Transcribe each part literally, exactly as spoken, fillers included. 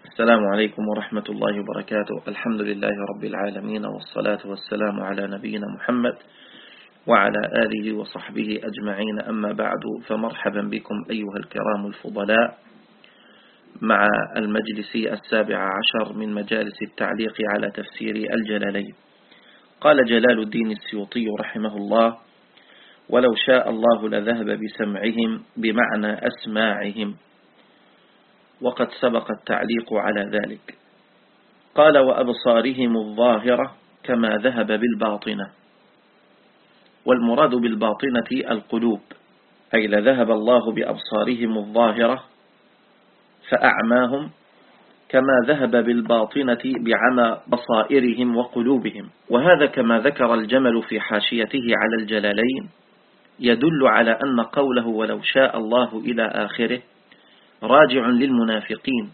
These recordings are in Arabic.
السلام عليكم ورحمة الله وبركاته. الحمد لله رب العالمين، والصلاة والسلام على نبينا محمد وعلى آله وصحبه أجمعين. أما بعد، فمرحبا بكم أيها الكرام الفضلاء مع المجلس السابع عشر من مجالس التعليق على تفسير الجلالين. قال جلال الدين السيوطي رحمه الله: ولو شاء الله لذهب بسمعهم بمعنى أسماعهم، وقد سبق التعليق على ذلك. قال: وأبصارهم الظاهرة كما ذهب بالباطنة. والمراد بالباطنة القلوب، أي لذهب الله بأبصارهم الظاهرة فأعماهم، كما ذهب بالباطنة بعمى بصائرهم وقلوبهم. وهذا كما ذكر الجمل في حاشيته على الجلالين يدل على أن قوله ولو شاء الله إلى آخره راجع للمنافقين،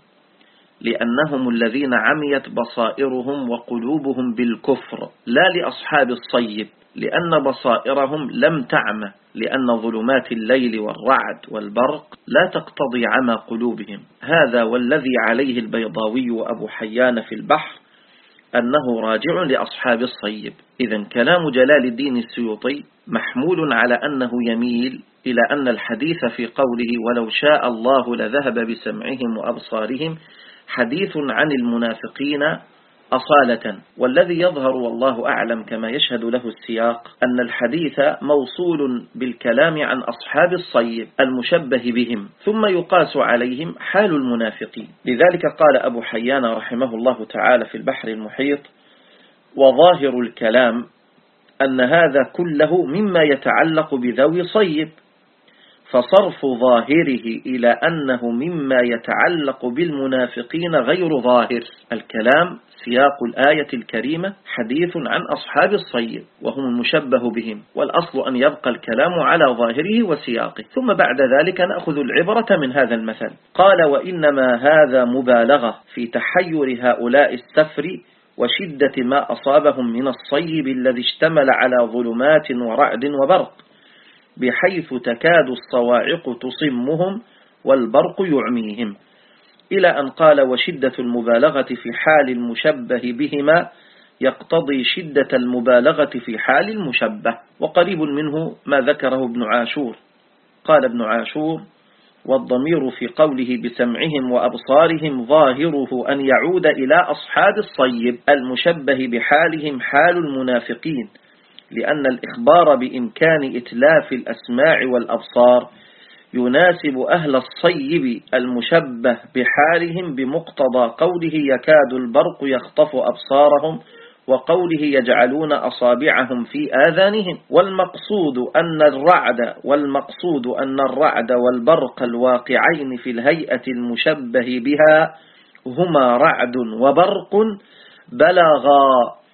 لأنهم الذين عميت بصائرهم وقلوبهم بالكفر، لا لأصحاب الصيب، لأن بصائرهم لم تعمى، لأن ظلمات الليل والرعد والبرق لا تقتضي عمى قلوبهم. هذا والذي عليه البيضاوي وأبو حيان في البحر أنه راجع لأصحاب الصيب. إذن كلام جلال الدين السيوطي محمول على أنه يميل إلى أن الحديث في قوله ولو شاء الله لذهب بسمعهم وأبصارهم حديث عن المنافقين أصالة. والذي يظهر والله أعلم كما يشهد له السياق أن الحديث موصول بالكلام عن أصحاب الصيب المشبه بهم، ثم يقاس عليهم حال المنافقين. لذلك قال أبو حيان رحمه الله تعالى في البحر المحيط: وظاهر الكلام أن هذا كله مما يتعلق بذوي صيب، فصرف ظاهره إلى أنه مما يتعلق بالمنافقين غير ظاهر. الكلام سياق الآية الكريمة حديث عن أصحاب الصيب وهم المشبه بهم، والأصل أن يبقى الكلام على ظاهره وسياقه، ثم بعد ذلك نأخذ العبرة من هذا المثل. قال: وإنما هذا مبالغة في تحير هؤلاء السفر وشدة ما أصابهم من الصيب الذي اشتمل على ظلمات ورعد وبرق، بحيث تكاد الصواعق تصمهم والبرق يعميهم، إلى أن قال: وشدة المبالغة في حال المشبه بهما يقتضي شدة المبالغة في حال المشبه. وقريب منه ما ذكره ابن عاشور. قال ابن عاشور: والضمير في قوله بسمعهم وأبصارهم ظاهره أن يعود إلى أصحاب الصيب المشبه بحالهم حال المنافقين، لأن الإخبار بإمكان إتلاف الأسماع والأبصار يناسب أهل الصيب المشبه بحالهم بمقتضى قوله يكاد البرق يخطف أبصارهم، وقوله يجعلون أصابعهم في آذانهم. والمقصود أن الرعد والمقصود أن الرعد والبرق الواقعين في الهيئة المشبه بها هما رعد وبرق بلغا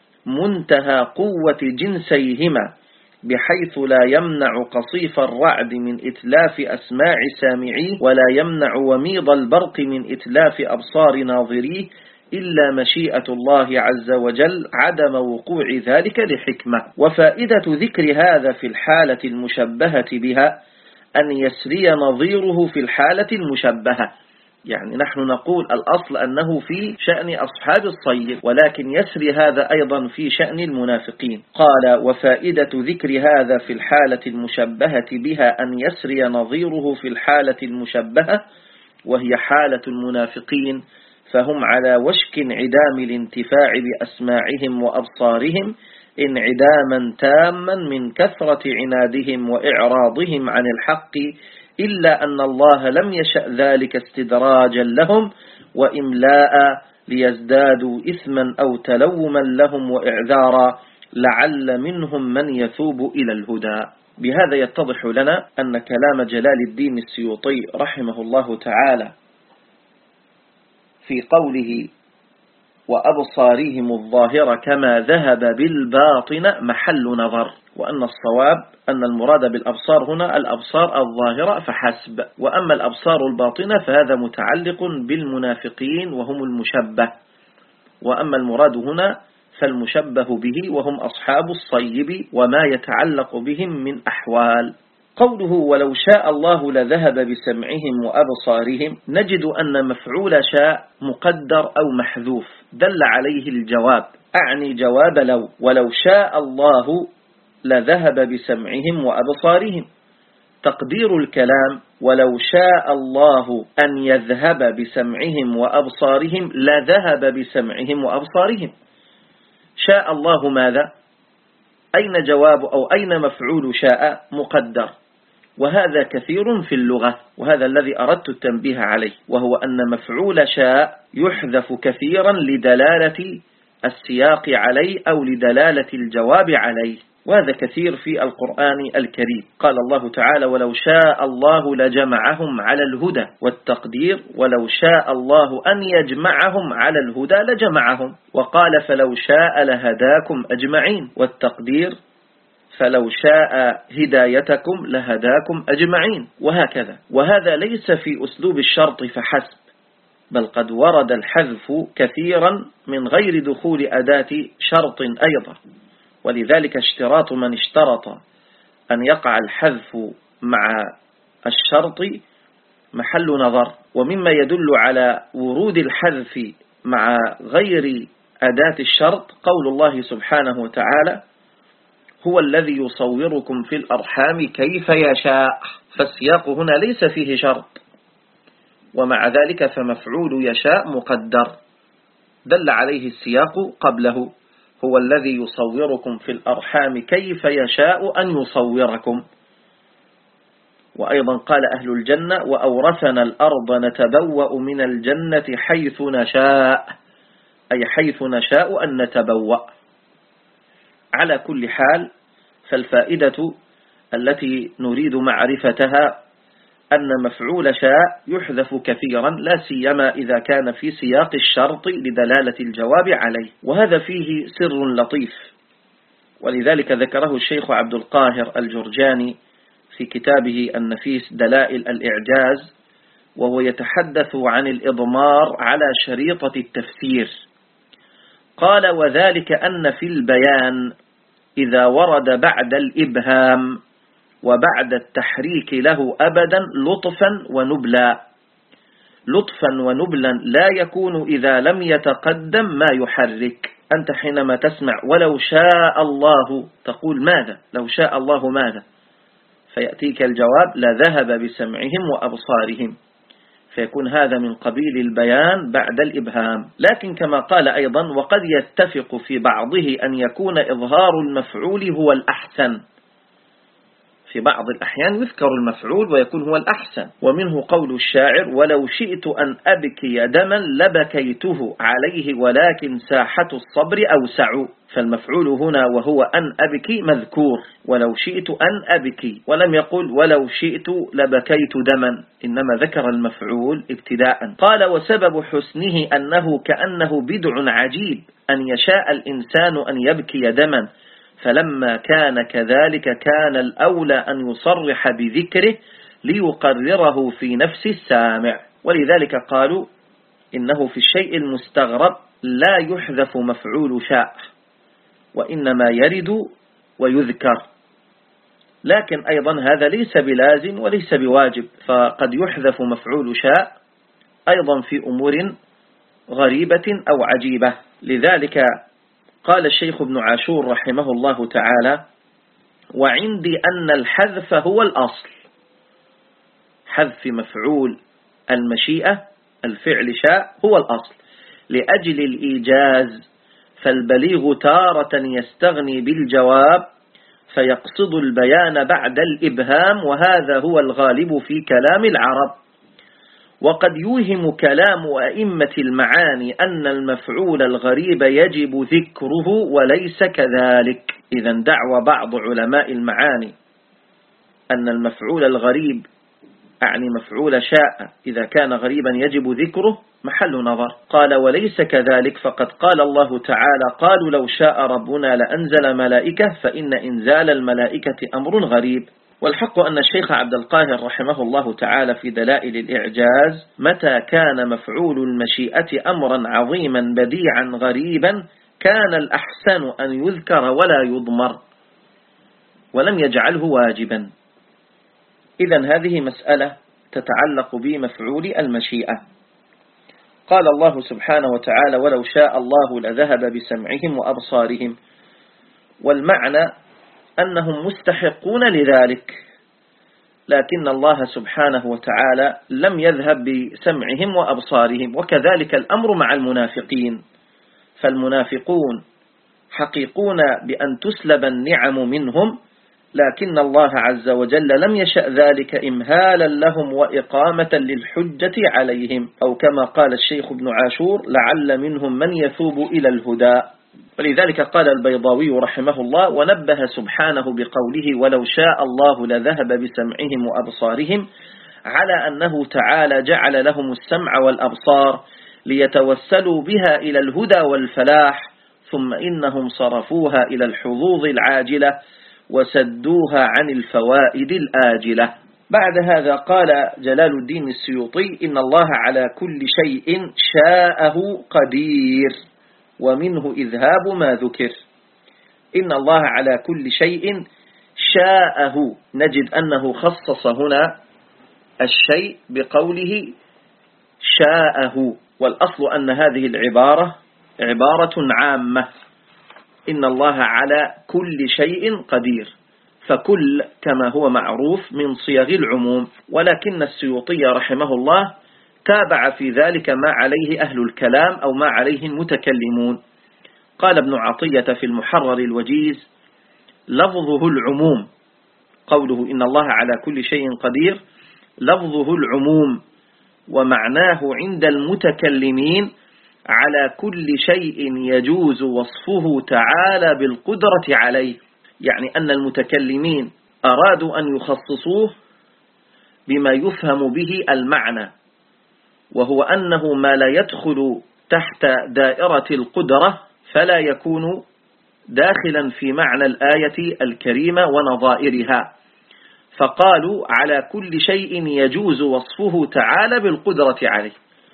منتهى قوة جنسيهما، بحيث لا يمنع قصيف الرعد من إتلاف أسماع سامعيه، ولا يمنع وميض البرق من إتلاف أبصار ناظريه، إلا مشيئة الله عز وجل عدم وقوع ذلك لحكمة. وفائدة ذكر هذا في الحالة المشبهة بها أن يسري نظيره في الحالة المشبهة. يعني نحن نقول الأصل أنه في شأن أصحاب الصيب، ولكن يسري هذا أيضا في شأن المنافقين. قال: وفائدة ذكر هذا في الحالة المشبهة بها أن يسري نظيره في الحالة المشبهة، وهي حالة المنافقين، فهم على وشك انعدام الانتفاع بأسماعهم وأبصارهم انعداما تاما من كثرة عنادهم وإعراضهم عن الحق، إلا أن الله لم يشأ ذلك استدراجا لهم وإملاء ليزدادوا إثما أو تلوما لهم وإعذارا، لعل منهم من يثوب إلى الهدى. بهذا يتضح لنا أن كلام جلال الدين السيوطي رحمه الله تعالى في قوله وأبصارهم الظاهرة كما ذهب بالباطن محل نظر، وأن الصواب أن المراد بالأبصار هنا الأبصار الظاهرة فحسب، وأما الأبصار الباطنة فهذا متعلق بالمنافقين وهم المشبه، وأما المراد هنا فالمشبه به وهم أصحاب الصيب وما يتعلق بهم من أحوال. قوله ولو شاء الله لذهب بسمعهم وأبصارهم، نجد أن مفعول شاء مقدر أو محذوف دل عليه الجواب، أعني جواب لو، ولو شاء الله لذهب بسمعهم وأبصارهم. تقدير الكلام ولو شاء الله أن يذهب بسمعهم وأبصارهم لذهب بسمعهم وأبصارهم. شاء الله ماذا؟ أين جواب أو أين مفعول شاء؟ مقدر، وهذا كثير في اللغة، وهذا الذي أردت التنبيه عليه، وهو أن مفعول شاء يحذف كثيرا لدلالة السياق عليه أو لدلالة الجواب عليه، وهذا كثير في القرآن الكريم. قال الله تعالى ولو شاء الله لجمعهم على الهدى، والتقدير ولو شاء الله أن يجمعهم على الهدى لجمعهم، وقال فلو شاء لهداكم أجمعين، والتقدير فلو شاء هدايتكم لهداكم أجمعين، وهكذا. وهذا ليس في أسلوب الشرط فحسب، بل قد ورد الحذف كثيرا من غير دخول أداة شرط أيضا، ولذلك اشتراط من اشترط أن يقع الحذف مع الشرط محل نظر. ومما يدل على ورود الحذف مع غير أداة الشرط قول الله سبحانه وتعالى هو الذي يصوركم في الأرحام كيف يشاء، فالسياق هنا ليس فيه شرط، ومع ذلك فمفعول يشاء مقدر دل عليه السياق قبله، هو الذي يصوركم في الأرحام كيف يشاء أن يصوركم. وأيضا قال أهل الجنة وأورثنا الأرض نتبوأ من الجنة حيث نشاء، أي حيث نشاء أن نتبوأ. على كل حال، فالفائدة التي نريد معرفتها أن مفعول شاء يحذف كثيرا، لا سيما إذا كان في سياق الشرط لدلالة الجواب عليه، وهذا فيه سر لطيف، ولذلك ذكره الشيخ عبد القاهر الجرجاني في كتابه النفيس دلائل الإعجاز، وهو يتحدث عن الإضمار على شريطة التفسير. قال وذلك أن في البيان إذا ورد بعد الإبهام وبعد التحريك له أبدا لطفا ونبلا. لطفا ونبلا لا يكون إذا لم يتقدم ما يحرك. أنت حينما تسمع ولو شاء الله تقول ماذا؟ لو شاء الله ماذا؟ فيأتيك الجواب لذهب بسمعهم وأبصارهم، فيكون هذا من قبيل البيان بعد الإبهام. لكن كما قال أيضا وقد يتفق في بعضه أن يكون إظهار المفعول هو الأحسن، في بعض الأحيان يذكر المفعول ويكون هو الأحسن. ومنه قول الشاعر ولو شئت أن أبكي دما لبكيته عليه ولكن ساحة الصبر أوسع. فالمفعول هنا وهو أن أبكي مذكور، ولو شئت أن أبكي، ولم يقل ولو شئت لبكيت دما، إنما ذكر المفعول ابتداء. قال وسبب حسنه أنه كأنه بدع عجيب أن يشاء الإنسان أن يبكي دما، فلما كان كذلك كان الأولى أن يصرح بذكره ليقرره في نفس السامع. ولذلك قالوا إنه في الشيء المستغرب لا يحذف مفعول شاء، وإنما يرد ويذكر. لكن أيضا هذا ليس بلازم وليس بواجب، فقد يحذف مفعول شاء أيضا في أمور غريبة أو عجيبة. لذلك قال الشيخ ابن عاشور رحمه الله تعالى وعندي أن الحذف هو الأصل. حذف مفعول المشيئة الفعل شاء هو الأصل لأجل الإيجاز، فالبليغ تارة يستغني بالجواب فيقصد البيان بعد الإبهام، وهذا هو الغالب في كلام العرب. وقد يوهم كلام أئمة المعاني أن المفعول الغريب يجب ذكره وليس كذلك. إذن دعوى بعض علماء المعاني أن المفعول الغريب أعني مفعول شاء إذا كان غريبا يجب ذكره محل نظر. قال وليس كذلك، فقد قال الله تعالى قالوا لو شاء ربنا لأنزل ملائكة، فإن إنزال الملائكة أمر غريب. والحق أن الشيخ عبد القاهر رحمه الله تعالى في دلائل الإعجاز متى كان مفعول المشيئة أمرا عظيما بديعا غريبا كان الأحسن أن يذكر ولا يضمر، ولم يجعله واجبا. إذن هذه مسألة تتعلق بمفعول المشيئة. قال الله سبحانه وتعالى ولو شاء الله لذهب بسمعهم وأبصارهم، والمعنى أنهم مستحقون لذلك، لكن الله سبحانه وتعالى لم يذهب بسمعهم وأبصارهم. وكذلك الأمر مع المنافقين، فالمنافقون حقيقون بأن تسلب النعم منهم، لكن الله عز وجل لم يشأ ذلك إمهالا لهم وإقامة للحجة عليهم، أو كما قال الشيخ ابن عاشور لعل منهم من يثوب إلى الهدى. ولذلك قال البيضاوي رحمه الله ونبه سبحانه بقوله ولو شاء الله لذهب بسمعهم وأبصارهم على أنه تعالى جعل لهم السمع والأبصار ليتوسلوا بها إلى الهدى والفلاح، ثم إنهم صرفوها إلى الحظوظ العاجلة وسدوها عن الفوائد الآجلة. بعد هذا قال جلال الدين السيوطي إن الله على كل شيء شاءه قدير، ومنه إذهاب ما ذكر. إن الله على كل شيء شاءه، نجد أنه خصص هنا الشيء بقوله شاءه، والأصل أن هذه العبارة عبارة عامة، إن الله على كل شيء قدير، فكل كما هو معروف من صيغ العموم، ولكن السيوطي رحمه الله تابع في ذلك ما عليه أهل الكلام أو ما عليه المتكلمون. قال ابن عطية في المحرر الوجيز لفظه العموم، قوله إن الله على كل شيء قدير لفظه العموم، ومعناه عند المتكلمين على كل شيء يجوز وصفه تعالى بالقدرة عليه، يعني أن المتكلمين أرادوا أن يخصصوه بما يفهم به المعنى، وهو أنه ما لا يدخل تحت دائرة القدرة فلا يكون داخلا في معنى الآية الكريمة ونظائرها، فقالوا على كل شيء يجوز وصفه تعالى بالقدرة عليه،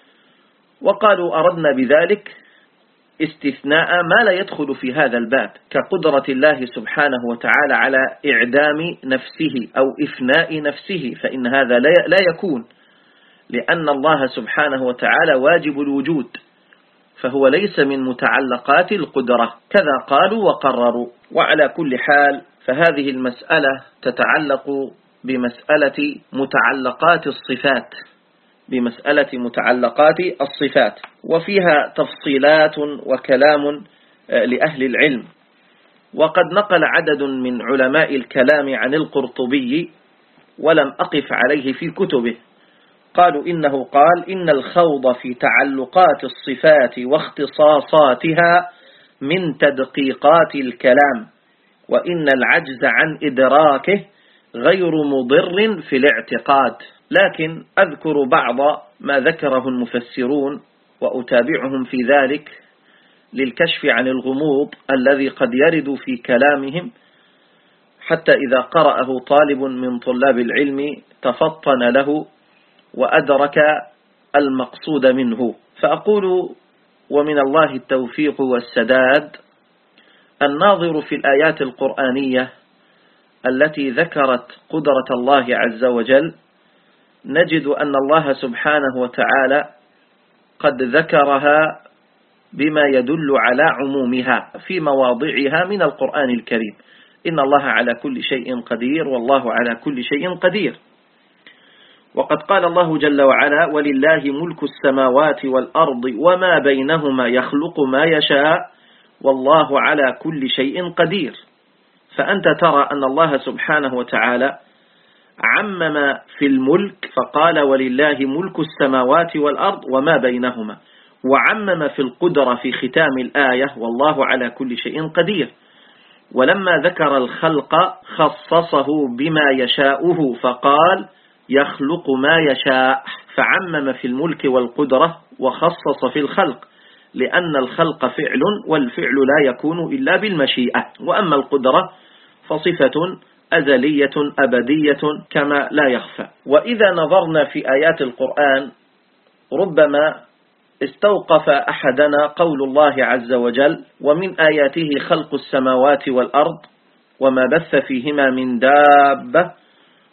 وقالوا أردنا بذلك استثناء ما لا يدخل في هذا الباب، كقدرة الله سبحانه وتعالى على إعدام نفسه أو إفناء نفسه، فإن هذا لا يكون، لأن الله سبحانه وتعالى واجب الوجود، فهو ليس من متعلقات القدرة، كذا قالوا وقرروا. وعلى كل حال فهذه المسألة تتعلق بمسألة متعلقات الصفات بمسألة متعلقات الصفات وفيها تفصيلات وكلام لأهل العلم. وقد نقل عدد من علماء الكلام عن القرطبي ولم أقف عليه في كتبه، قالوا إنه قال إن الخوض في تعلقات الصفات واختصاصاتها من تدقيقات الكلام، وإن العجز عن إدراكه غير مضر في الاعتقاد. لكن أذكر بعض ما ذكره المفسرون وأتابعهم في ذلك للكشف عن الغموض الذي قد يرد في كلامهم، حتى إذا قرأه طالب من طلاب العلم تفطن له وأدرك المقصود منه. فأقول ومن الله التوفيق والسداد، الناظر في الآيات القرآنية التي ذكرت قدرة الله عز وجل نجد أن الله سبحانه وتعالى قد ذكرها بما يدل على عمومها في مواضعها من القرآن الكريم. إن الله على كل شيء قدير، والله على كل شيء قدير. وقد قال الله جل وعلا ولله ملك السماوات والأرض وما بينهما يخلق ما يشاء والله على كل شيء قدير. فأنت ترى أن الله سبحانه وتعالى عمم في الملك فقال ولله ملك السماوات والأرض وما بينهما، وعمم في القدرة في ختام الآية والله على كل شيء قدير. ولما ذكر الخلق خصصه بما يشاؤه فقال يخلق ما يشاء، فعمم في الملك والقدرة وخصص في الخلق، لأن الخلق فعل والفعل لا يكون إلا بالمشيئة، وأما القدرة فصفة أزلية أبدية كما لا يخفى. وإذا نظرنا في آيات القرآن ربما استوقف أحدنا قول الله عز وجل ومن آياته خلق السماوات والأرض وما بث فيهما من دابة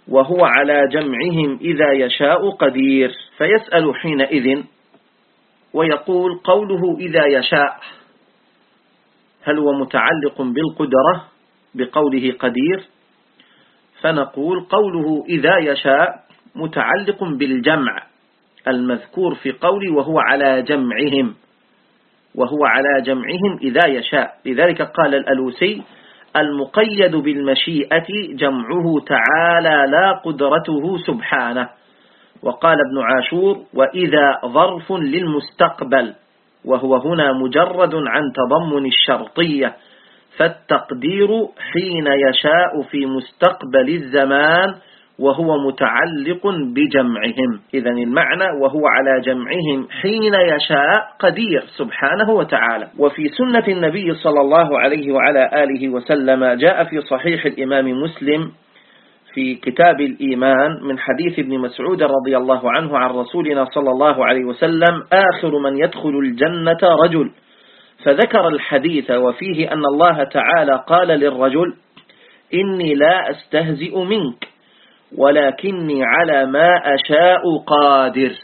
وهو على جمعهم إذا يشاء قدير. فيسأل حينئذ ويقول قوله إذا يشاء هل هو متعلق بالقدرة بقوله قدير؟ فنقول قوله إذا يشاء متعلق بالجمع المذكور في قولي وهو على جمعهم، وهو على جمعهم إذا يشاء. لذلك قال الألوسي المقيد بالمشيئة جمعه تعالى لا قدرته سبحانه. وقال ابن عاشور وإذا ظرف للمستقبل، وهو هنا مجرد عن تضمن الشرطية، فالتقدير حين يشاء في مستقبل الزمان وهو متعلق بجمعهم. إذن المعنى وهو على جمعهم حين يشاء قدير سبحانه وتعالى. وفي سنة النبي صلى الله عليه وعلى آله وسلم جاء في صحيح الإمام مسلم في كتاب الإيمان من حديث ابن مسعود رضي الله عنه عن رسولنا صلى الله عليه وسلم آخر من يدخل الجنة رجل، فذكر الحديث وفيه أن الله تعالى قال للرجل إني لا أستهزئ منك ولكني على ما أشاء قادر.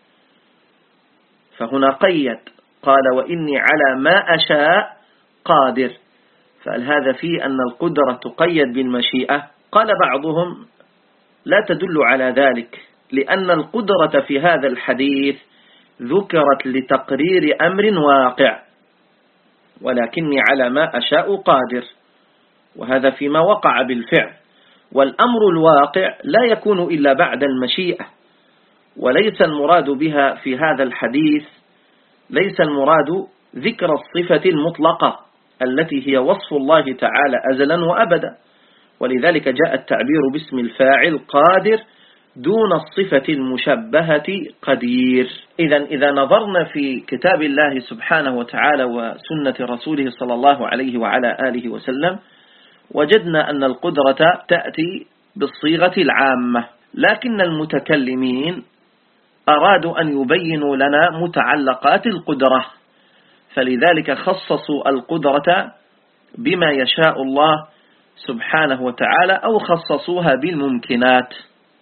فهنا قيد قال وإني على ما أشاء قادر، فهل هذا فيه أن القدرة تقيد بالمشيئة؟ قال بعضهم لا تدل على ذلك، لأن القدرة في هذا الحديث ذكرت لتقرير أمر واقع، ولكني على ما أشاء قادر، وهذا فيما وقع بالفعل. والأمر الواقع لا يكون إلا بعد المشيئة، وليس المراد بها في هذا الحديث ليس المراد ذكر الصفة المطلقة التي هي وصف الله تعالى أزلا وأبدا، ولذلك جاء التعبير باسم الفاعل قادر دون الصفة المشبهة قدير. إذا إذا نظرنا في كتاب الله سبحانه وتعالى وسنة رسوله صلى الله عليه وعلى آله وسلم وجدنا أن القدرة تأتي بالصيغة العامة، لكن المتكلمين أرادوا أن يبينوا لنا متعلقات القدرة، فلذلك خصصوا القدرة بما يشاء الله سبحانه وتعالى أو خصصوها بالممكنات.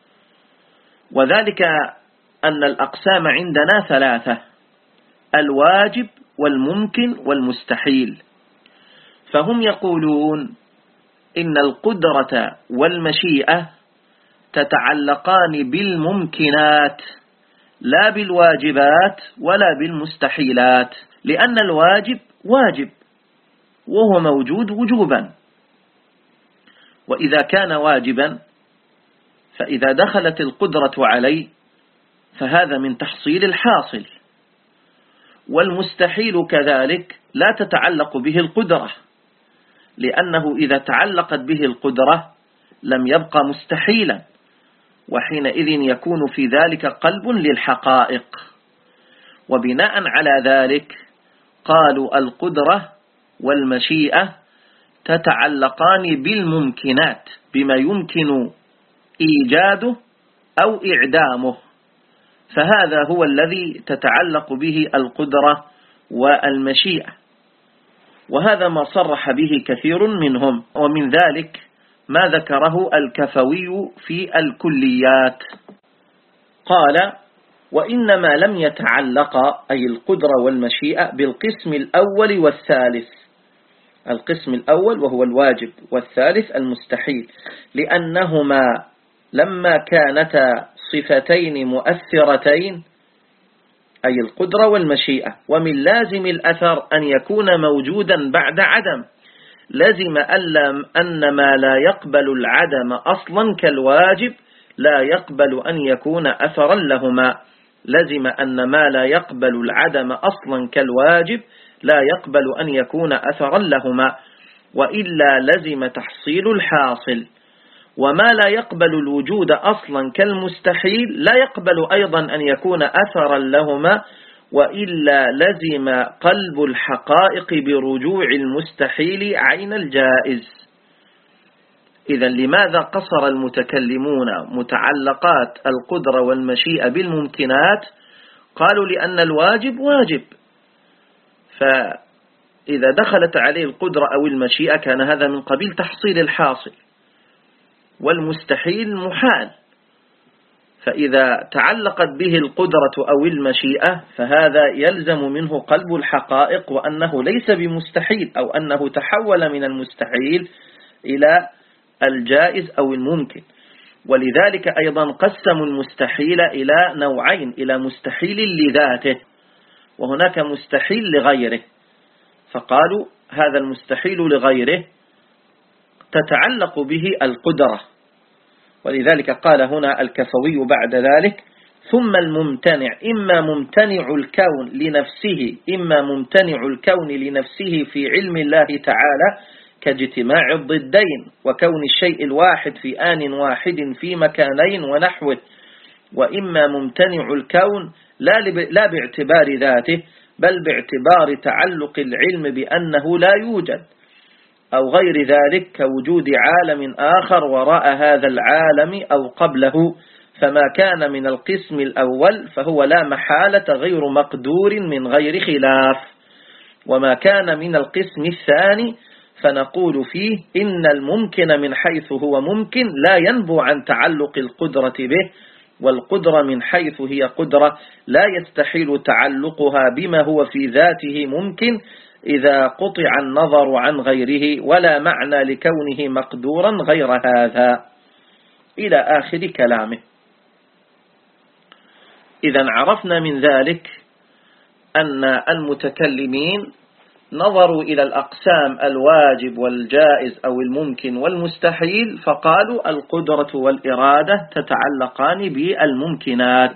وذلك أن الأقسام عندنا ثلاثة: الواجب والممكن والمستحيل. فهم يقولون إن القدرة والمشيئة تتعلقان بالممكنات لا بالواجبات ولا بالمستحيلات، لأن الواجب واجب وهو موجود وجوبا، وإذا كان واجبا فإذا دخلت القدرة عليه فهذا من تحصيل الحاصل. والمستحيل كذلك لا تتعلق به القدرة، لأنه إذا تعلقت به القدرة لم يبقى مستحيلا، وحينئذ يكون في ذلك قلب للحقائق. وبناء على ذلك قالوا القدرة والمشيئة تتعلقان بالممكنات بما يمكن إيجاده أو إعدامه، فهذا هو الذي تتعلق به القدرة والمشيئة، وهذا ما صرح به كثير منهم، ومن ذلك ما ذكره الكفوي في الكليات. قال وإنما لم يتعلق أي القدرة والمشيئة بالقسم الأول والثالث، القسم الأول وهو الواجب والثالث المستحيل، لأنهما لما كانتا صفتين مؤثرتين أي القدرة والمشيئة، ومن لازم الأثر أن يكون موجودا بعد عدم، لازم أن ما لا يقبل العدم أصلا كالواجب لا يقبل أن يكون أثرا لهما، لازم أن ما لا يقبل العدم أصلا كالواجب لا يقبل أن يكون أثرا لهما، وإلا لزم تحصيل الحاصل. وما لا يقبل الوجود أصلا كالمستحيل لا يقبل أيضا أن يكون أثرا لهما، وإلا لزم قلب الحقائق برجوع المستحيل عين الجائز. إذا لماذا قصر المتكلمون متعلقات القدرة والمشيئة بالممكنات؟ قالوا لأن الواجب واجب، فإذا دخلت عليه القدرة أو المشيئة كان هذا من قبيل تحصيل الحاصل، والمستحيل محال. فإذا تعلقت به القدرة أو المشيئة فهذا يلزم منه قلب الحقائق وأنه ليس بمستحيل، أو أنه تحول من المستحيل إلى الجائز أو الممكن. ولذلك أيضا قسموا المستحيل إلى نوعين، إلى مستحيل لذاته وهناك مستحيل لغيره. فقالوا هذا المستحيل لغيره تتعلق به القدرة، ولذلك قال هنا الكفوي بعد ذلك: ثم الممتنع إما ممتنع الكون لنفسه إما ممتنع الكون لنفسه في علم الله تعالى كاجتماع الضدين وكون الشيء الواحد في آن واحد في مكانين ونحوه، وإما ممتنع الكون لا باعتبار ذاته بل باعتبار تعلق العلم بأنه لا يوجد، أو غير ذلك كوجود عالم آخر وراء هذا العالم أو قبله. فما كان من القسم الأول فهو لا محالة غير مقدور من غير خلاف، وما كان من القسم الثاني فنقول فيه إن الممكن من حيث هو ممكن لا ينبو عن تعلق القدرة به، والقدرة من حيث هي قدرة لا يستحيل تعلقها بما هو في ذاته ممكن إذا قطع النظر عن غيره، ولا معنى لكونه مقدورا غير هذا، إلى آخر كلامه. إذا عرفنا من ذلك أن المتكلمين نظروا إلى الأقسام الواجب والجائز أو الممكن والمستحيل فقالوا القدرة والإرادة تتعلقان بالممكنات.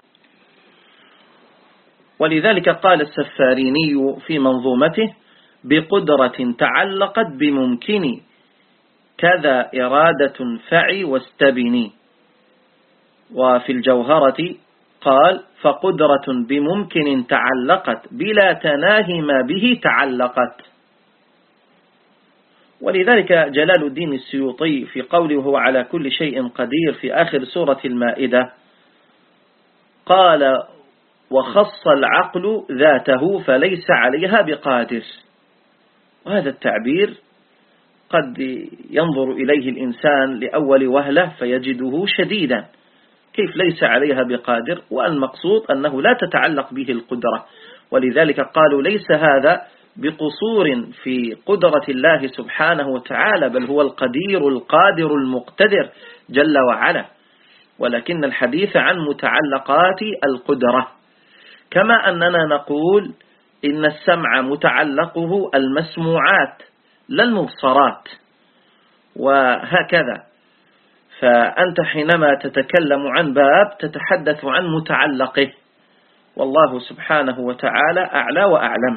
ولذلك قال السفاريني في منظومته: بقدرة تعلقت بممكن كذا إرادة فعي واستبني. وفي الجوهرة قال: فقدرة بممكن تعلقت بلا تناهي ما به تعلقت. ولذلك جلال الدين السيوطي في قوله هو على كل شيء قدير في آخر سورة المائدة قال: وخص العقل ذاته فليس عليها بقادر. وهذا التعبير قد ينظر إليه الإنسان لأول وهلة فيجده شديدا، كيف ليس عليها بقادر؟ والمقصود أنه لا تتعلق به القدرة. ولذلك قالوا ليس هذا بقصور في قدرة الله سبحانه وتعالى، بل هو القدير القادر المقتدر جل وعلا، ولكن الحديث عن متعلقات القدرة. كما أننا نقول إن السمع متعلقه المسموعات لا المبصرات، وهكذا. فأنت حينما تتكلم عن باب تتحدث عن متعلقه، والله سبحانه وتعالى أعلى وأعلم.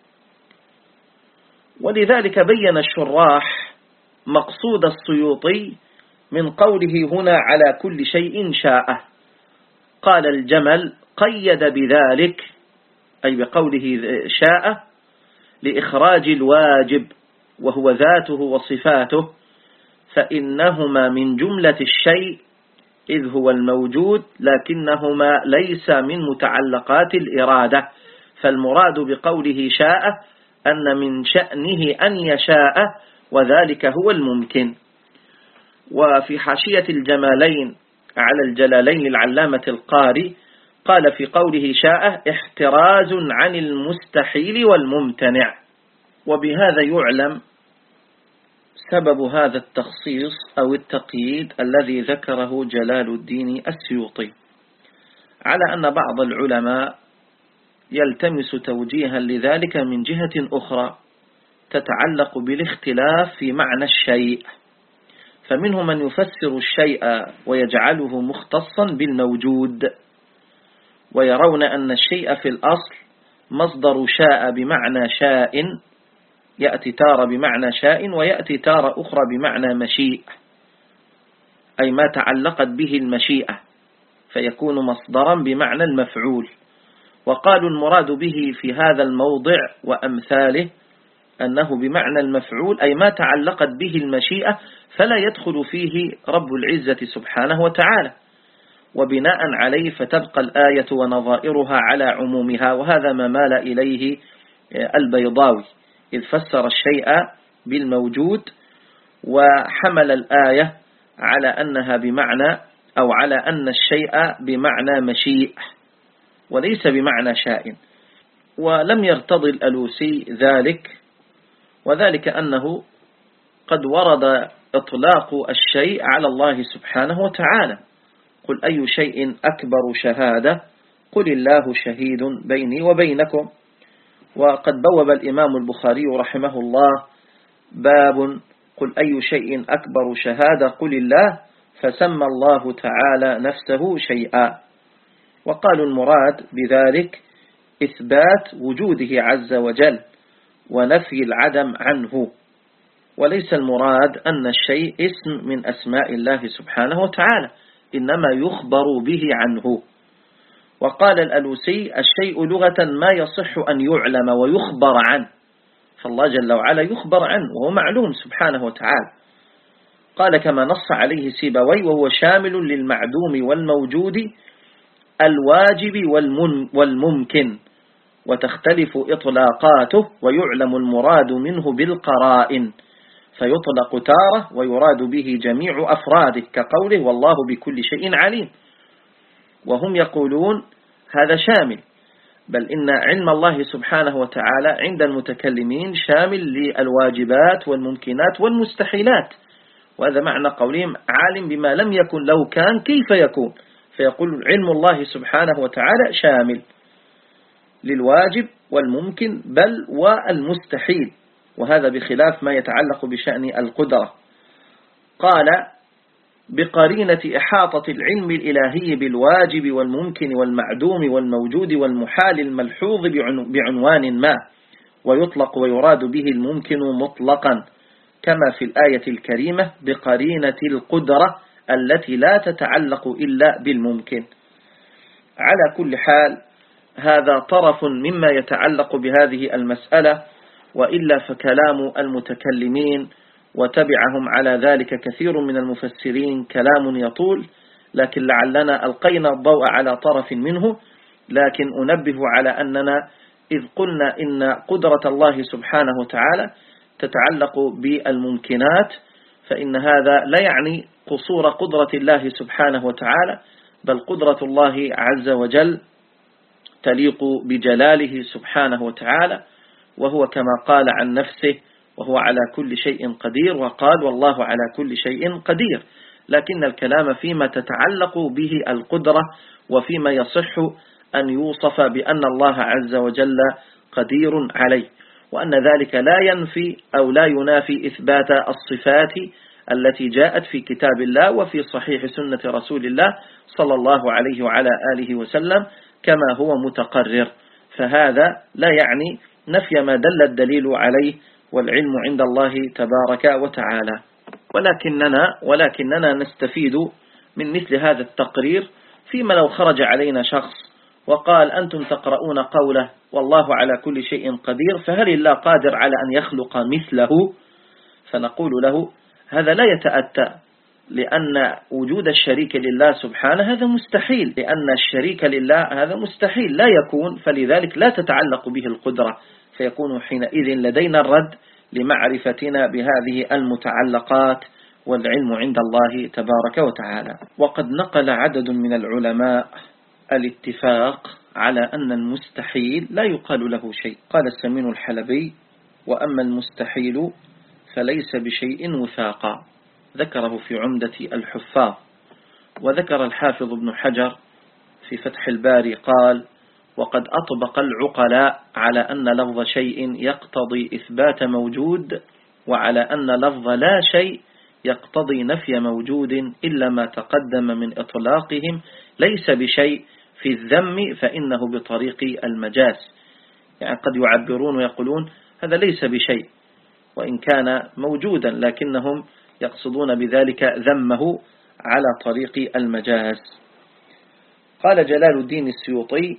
ولذلك بين الشراح مقصود السيوطي من قوله هنا على كل شيء شاء. قال الجمل: قيد بذلك أي بقوله شاء لإخراج الواجب وهو ذاته وصفاته، فإنهما من جملة الشيء إذ هو الموجود، لكنهما ليس من متعلقات الإرادة. فالمراد بقوله شاء أن من شأنه أن يشاء، وذلك هو الممكن. وفي حاشية الجمالين على الجلالين العلامة القاري قال في قوله شاء: احتراز عن المستحيل والممتنع. وبهذا يعلم سبب هذا التخصيص أو التقييد الذي ذكره جلال الدين السيوطي، على أن بعض العلماء يلتمس توجيها لذلك من جهة أخرى تتعلق بالاختلاف في معنى الشيء. فمنهم من يفسر الشيء ويجعله مختصا بالموجود، ويرون أن الشيء في الأصل مصدر شاء بمعنى شاء، يأتي تارة بمعنى شاء ويأتي تارة أخرى بمعنى مشيء، أي ما تعلقت به المشيئة، فيكون مصدرا بمعنى المفعول. وقالوا المراد به في هذا الموضع وأمثاله أنه بمعنى المفعول، أي ما تعلقت به المشيئة فلا يدخل فيه رب العزة سبحانه وتعالى، وبناء عليه فتبقى الآية ونظائرها على عمومها. وهذا ما مال إليه البيضاوي إذ فسر الشيء بالموجود، وحمل الآية على أنها بمعنى أو على أن الشيء بمعنى مشيء وليس بمعنى شائن، ولم يرتضي الألوسي ذلك، وذلك أنه قد ورد إطلاق الشيء على الله سبحانه وتعالى. قل أي شيء أكبر شهادة قل الله شهيد بيني وبينكم. وقد بوب الإمام البخاري رحمه الله باب قل أي شيء أكبر شهادة قل الله، فسمى الله تعالى نفسه شيئا، وقالوا المراد بذلك إثبات وجوده عز وجل ونفي العدم عنه، وليس المراد أن الشيء اسم من أسماء الله سبحانه وتعالى، إنما يخبر به عنه. وقال الألوسي الشيء لغة ما يصح أن يعلم ويخبر عنه، فالله جل وعلا يخبر عنه وهو معلوم سبحانه وتعالى. قال كما نص عليه سيبوي وهو شامل للمعدوم والموجود الواجب والممكن، وتختلف إطلاقاته ويعلم المراد منه بالقرائن، فيطلق تارة ويراد به جميع أفراده كقوله والله بكل شيء عليم. وهم يقولون هذا شامل، بل إن علم الله سبحانه وتعالى عند المتكلمين شامل للواجبات والممكنات والمستحيلات، وهذا معنى قولهم عالم بما لم يكن لو كان كيف يكون، فيقول علم الله سبحانه وتعالى شامل للواجب والممكن بل والمستحيل، وهذا بخلاف ما يتعلق بشأن القدرة. قال بقرينة إحاطة العلم الإلهي بالواجب والممكن والمعدوم والموجود والمحال الملحوظ بعنوان ما، ويطلق ويراد به الممكن مطلقا كما في الآية الكريمة بقرينة القدرة التي لا تتعلق إلا بالممكن. على كل حال هذا طرف مما يتعلق بهذه المسألة، وإلا فكلام المتكلمين وتبعهم على ذلك كثير من المفسرين كلام يطول، لكن لعلنا ألقينا الضوء على طرف منه. لكن أنبه على أننا إذ قلنا إن قدرة الله سبحانه وتعالى تتعلق بالممكنات، فإن هذا لا يعني قصور قدرة الله سبحانه وتعالى، بل قدرة الله عز وجل تليق بجلاله سبحانه وتعالى، وهو كما قال عن نفسه وهو على كل شيء قدير، وقال والله على كل شيء قدير. لكن الكلام فيما تتعلق به القدرة وفيما يصح أن يوصف بأن الله عز وجل قدير عليه، وأن ذلك لا ينفي أو لا ينافي إثبات الصفات التي جاءت في كتاب الله وفي صحيح سنة رسول الله صلى الله عليه وعلى آله وسلم كما هو متقرر، فهذا لا يعني نفي ما دل الدليل عليه، والعلم عند الله تبارك وتعالى. ولكننا, ولكننا نستفيد من مثل هذا التقرير فيما لو خرج علينا شخص وقال أنتم تقرؤون قوله والله على كل شيء قدير، فهل الله قادر على أن يخلق مثله؟ فنقول له هذا لا يتأتى، لأن وجود الشريك لله سبحانه هذا مستحيل، لأن الشريك لله هذا مستحيل لا يكون، فلذلك لا تتعلق به القدرة، فيكون حينئذ لدينا الرد لمعرفتنا بهذه المتعلقات، والعلم عند الله تبارك وتعالى. وقد نقل عدد من العلماء الاتفاق على أن المستحيل لا يقال له شيء. قال السمين الحلبي وأما المستحيل فليس بشيء وثاقا، ذكره في عمدة الحفاظ. وذكر الحافظ ابن حجر في فتح الباري قال وقد أطبق العقلاء على أن لفظ شيء يقتضي إثبات موجود، وعلى أن لفظ لا شيء يقتضي نفي موجود، إلا ما تقدم من إطلاقهم ليس بشيء في الذم فإنه بطريق المجاز، يعني قد يعبرون ويقولون هذا ليس بشيء وإن كان موجودا، لكنهم يقصدون بذلك ذمه على طريق المجاز. قال جلال الدين السيوطي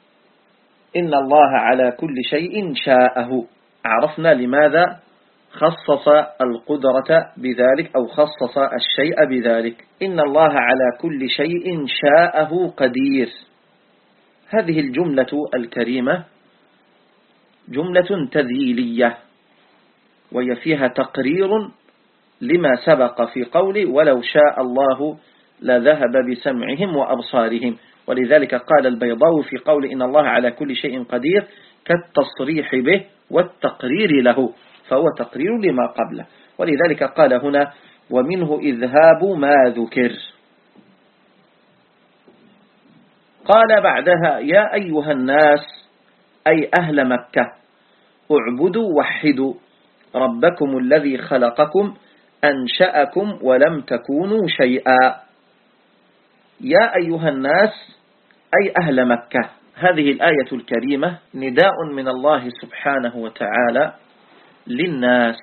إن الله على كل شيء شاءه. عرفنا لماذا خصص القدرة بذلك أو خصص الشيء بذلك. إن الله على كل شيء شاءه قدير. هذه الجملة الكريمة جملة تذييلية، وهي فيها تقرير لما سبق في قوله ولو شاء الله لذهب بسمعهم وأبصارهم. ولذلك قال البيضاوي في قول إن الله على كل شيء قدير كالتصريح به والتقرير له، فهو تقرير لما قبله. ولذلك قال هنا ومنه إذهاب ما ذكر. قال بعدها يا أيها الناس أي أهل مكة اعبدوا وحدوا ربكم الذي خلقكم أنشأكم ولم تكونوا شيئا. يا أيها الناس أي أهل مكة. هذه الآية الكريمة نداء من الله سبحانه وتعالى للناس،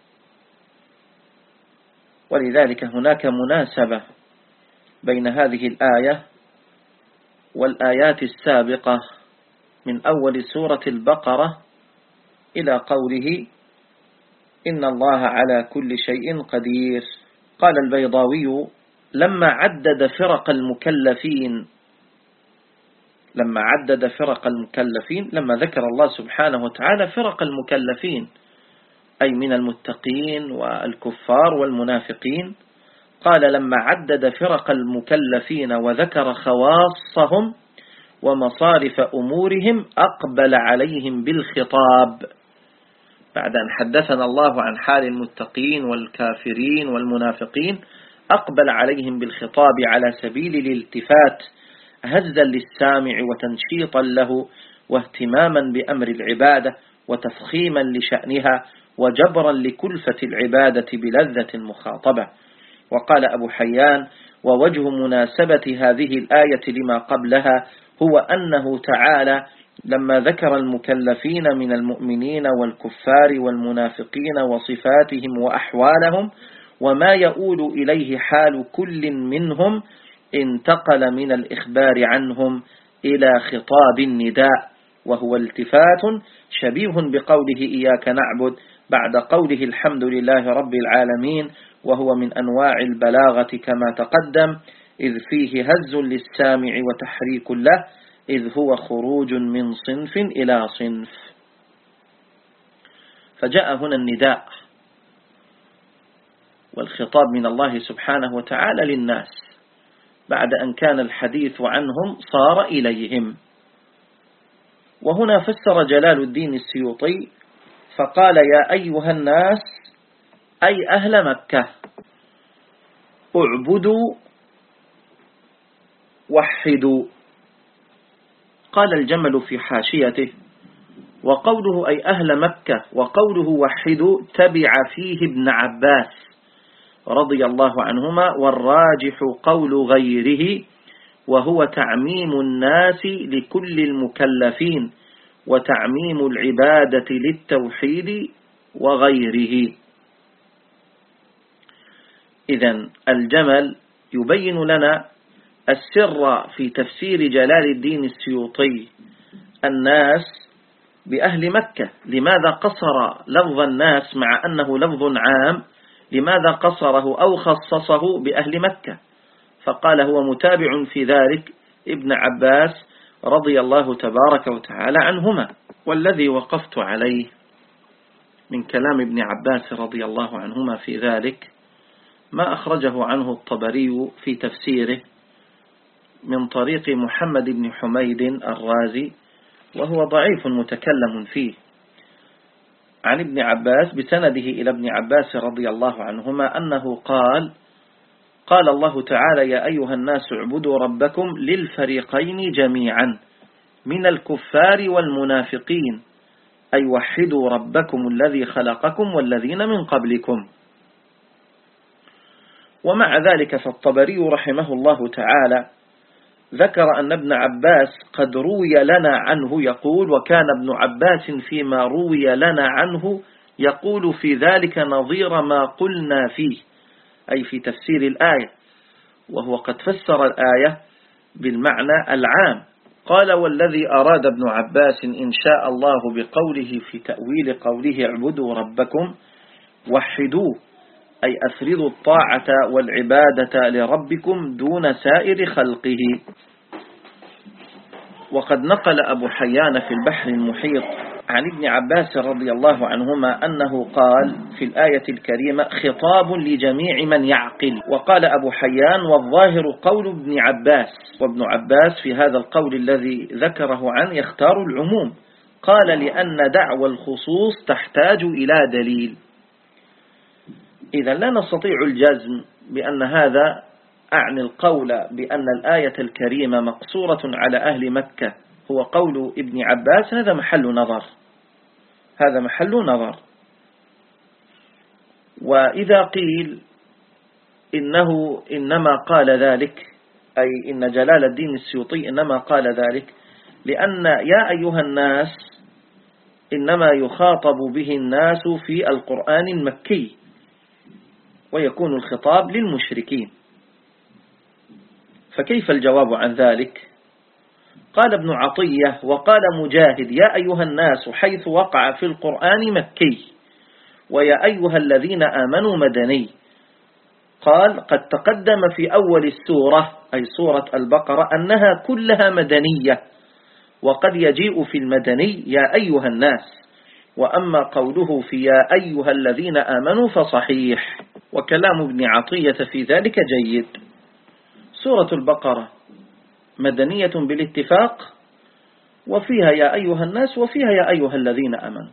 ولذلك هناك مناسبة بين هذه الآية والآيات السابقة من أول سورة البقرة إلى قوله إن الله على كل شيء قدير. قال البيضاوي لما عدد فرق المكلفين لما عدد فرق المكلفين لما ذكر الله سبحانه وتعالى فرق المكلفين أي من المتقين والكفار والمنافقين، قال لما عدد فرق المكلفين وذكر خواصهم ومصارف أمورهم أقبل عليهم بالخطاب. بعد أن حدثنا الله عن حال المتقين والكافرين والمنافقين أقبل عليهم بالخطاب على سبيل الالتفات هزا للسامع وتنشيطا له واهتماما بأمر العبادة وتفخيما لشأنها وجبرا لكلفة العبادة بلذة المخاطبة. وقال أبو حيان ووجه مناسبة هذه الآية لما قبلها هو أنه تعالى لما ذكر المكلفين من المؤمنين والكفار والمنافقين وصفاتهم وأحوالهم وما يؤول إليه حال كل منهم انتقل من الإخبار عنهم إلى خطاب النداء، وهو التفات شبيه بقوله إياك نعبد بعد قوله الحمد لله رب العالمين، وهو من أنواع البلاغة كما تقدم، إذ فيه هز للسامع وتحريك له، إذ هو خروج من صنف إلى صنف. فجاء هنا النداء والخطاب من الله سبحانه وتعالى للناس بعد أن كان الحديث عنهم صار إليهم. وهنا فسر جلال الدين السيوطي فقال يا أيها الناس أي أهل مكة اعبدوا وحدوا. قال الجمل في حاشيته وقوله أي أهل مكة وقوله وحدوا تبع فيه ابن عباس رضي الله عنهما، والراجح قول غيره وهو تعميم الناس لكل المكلفين وتعميم العبادة للتوحيد وغيره. إذن الجمل يبين لنا السر في تفسير جلال الدين السيوطي الناس بأهل مكة. لماذا قصر لفظ الناس مع أنه لفظ عام؟ لماذا قصره أو خصصه بأهل مكة؟ فقال هو متابع في ذلك ابن عباس رضي الله تبارك وتعالى عنهما. والذي وقفت عليه من كلام ابن عباس رضي الله عنهما في ذلك ما أخرجه عنه الطبري في تفسيره من طريق محمد بن حميد الرازي، وهو ضعيف متكلم فيه، عن ابن عباس بسنده إلى ابن عباس رضي الله عنهما أنه قال قال الله تعالى يا أيها الناس اعبدوا ربكم للفريقين جميعا من الكفار والمنافقين، أي وحدوا ربكم الذي خلقكم والذين من قبلكم. ومع ذلك فالطبري رحمه الله تعالى ذكر أن ابن عباس قد روي لنا عنه يقول، وكان ابن عباس فيما روي لنا عنه يقول في ذلك نظير ما قلنا فيه، أي في تفسير الآية، وهو قد فسر الآية بالمعنى العام. قال والذي أراد ابن عباس إن شاء الله بقوله في تأويل قوله اعبدوا ربكم وحدوه، أي أفرضوا الطاعة والعبادة لربكم دون سائر خلقه. وقد نقل أبو حيان في البحر المحيط عن ابن عباس رضي الله عنهما أنه قال في الآية الكريمة خطاب لجميع من يعقل. وقال أبو حيان والظاهر قول ابن عباس، وابن عباس في هذا القول الذي ذكره عنه يختار العموم. قال لأن دعوى الخصوص تحتاج إلى دليل. إذا لا نستطيع الجزم بأن هذا أعني القول بأن الآية الكريمة مقصورة على أهل مكة هو قول ابن عباس، هذا محل نظر، هذا محل نظر. وإذا قيل إنه إنما قال ذلك، أي إن جلال الدين السيوطي إنما قال ذلك لأن يا أيها الناس إنما يخاطب به الناس في القرآن المكي، ويكون الخطاب للمشركين، فكيف الجواب عن ذلك؟ قال ابن عطية وقال مجاهد يا أيها الناس حيث وقع في القرآن مكي، ويا أيها الذين آمنوا مدني. قال قد تقدم في أول السورة أي سورة البقرة أنها كلها مدنية، وقد يجيء في المدني يا أيها الناس، وأما قوله في يا أيها الذين آمنوا فصحيح، وكلام ابن عطية في ذلك جيد. سورة البقرة مدنية بالاتفاق، وفيها يا أيها الناس وفيها يا أيها الذين آمنوا.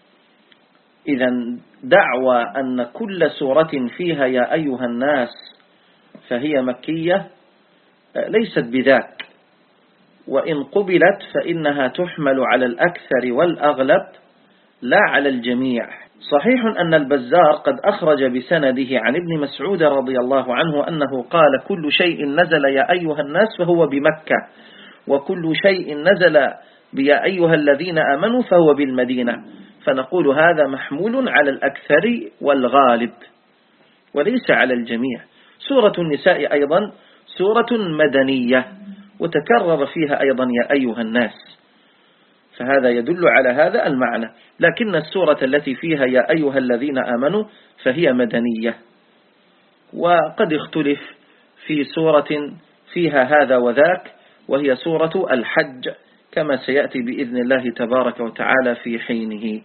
إذن دعوى أن كل سورة فيها يا أيها الناس فهي مكية ليست بذاك، وإن قبلت فإنها تحمل على الأكثر والأغلب لا على الجميع. صحيح أن البزار قد أخرج بسنده عن ابن مسعود رضي الله عنه أنه قال كل شيء نزل يا أيها الناس فهو بمكة، وكل شيء نزل بيا أيها الذين آمنوا فهو بالمدينة، فنقول هذا محمول على الأكثر والغالب وليس على الجميع. سورة النساء أيضا سورة مدنية وتكرر فيها أيضا يا أيها الناس، فهذا يدل على هذا المعنى. لكن السورة التي فيها يا أيها الذين آمنوا فهي مدنية، وقد اختلف في سورة فيها هذا وذاك، وهي سورة الحج كما سيأتي بإذن الله تبارك وتعالى في حينه.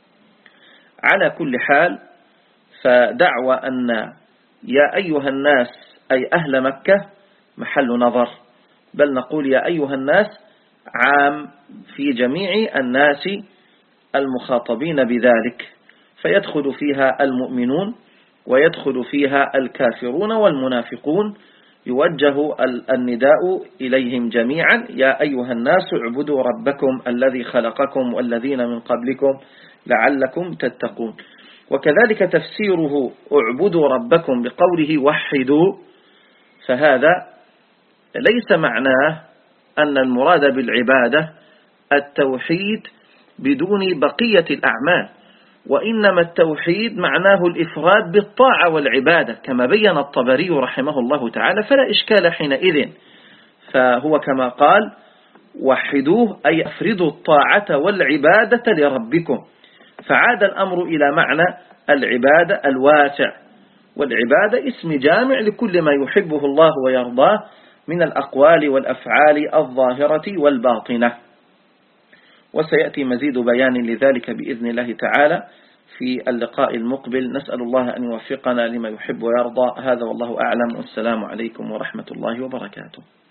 على كل حال فدعوى أن يا أيها الناس أي أهل مكة محل نظر، بل نقول يا أيها الناس عام في جميع الناس المخاطبين بذلك، فيدخل فيها المؤمنون ويدخل فيها الكافرون والمنافقون، يوجه النداء إليهم جميعا يا أيها الناس اعبدوا ربكم الذي خلقكم والذين من قبلكم لعلكم تتقون. وكذلك تفسيره اعبدوا ربكم بقوله وحدوا، فهذا ليس معناه أن المراد بالعبادة التوحيد بدون بقية الأعمال، وإنما التوحيد معناه الإفراد بالطاعة والعبادة كما بين الطبري رحمه الله تعالى، فلا إشكال حينئذ. فهو كما قال وحدوه أي أفردوا الطاعة والعبادة لربكم، فعاد الأمر إلى معنى العبادة الواسع، والعبادة اسم جامع لكل ما يحبه الله ويرضاه من الأقوال والأفعال الظاهرة والباطنة. وسيأتي مزيد بيان لذلك بإذن الله تعالى في اللقاء المقبل. نسأل الله أن يوفقنا لما يحب ويرضى. هذا والله أعلم، والسلام عليكم ورحمة الله وبركاته.